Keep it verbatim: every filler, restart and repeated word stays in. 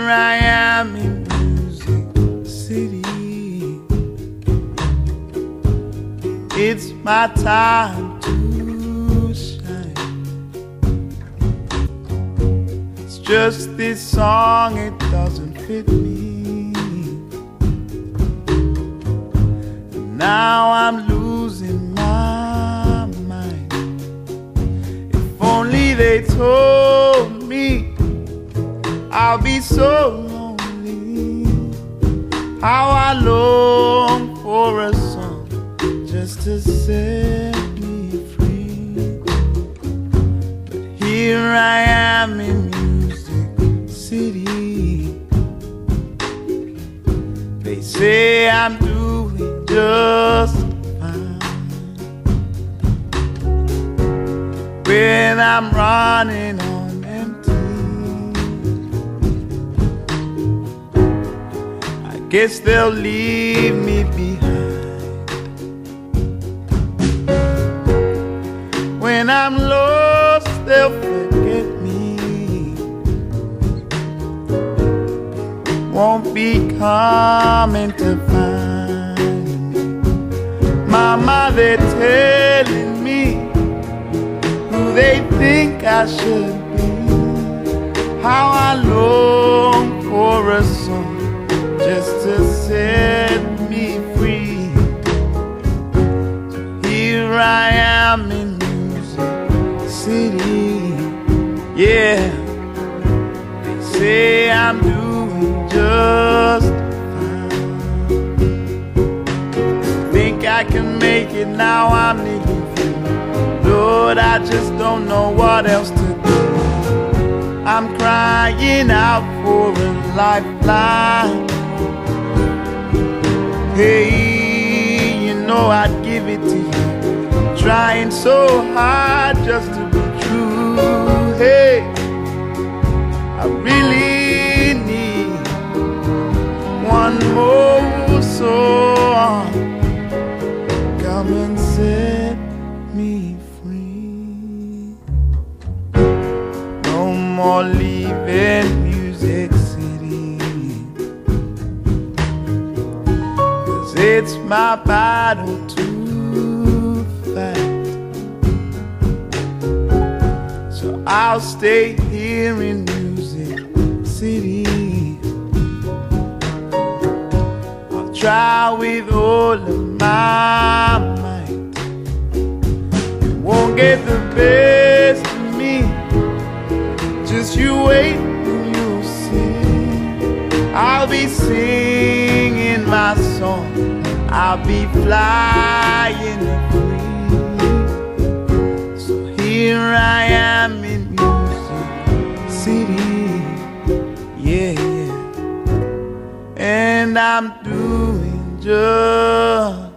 I am in Music City. It's my time to shine. It's just this song, it doesn't fit me. Now I'm losing my mind. If only they told me I'll be so lonely. How I long for a song just to set me free. But here I am in Music City. They say I'm doing just fine when I'm running on empty. I guess they'll leave me behind. When I'm lost, they'll forget me. Won't be coming to find me. Mama, they're telling me who they think I should be. How I long for a song just to set me free. So here I am in Music City. Yeah, they say I'm doing just fine. Think I can make it now, I'm needing you. Lord, I just don't know what else to do. I'm crying out for a lifeline. Hey, you know I'd give it to you. Trying so hard just to be true. Hey, I really need one more song. Come and set me free. No more leaving Music City, 'cause it's my battle to fight. So I'll stay here in Music City. I'll try with all of my might. It won't get the best of me. Just you wait and you'll see. I'll be singing my song. I'll be flying free. So here I am in Music City. Yeah, yeah. And I'm doing just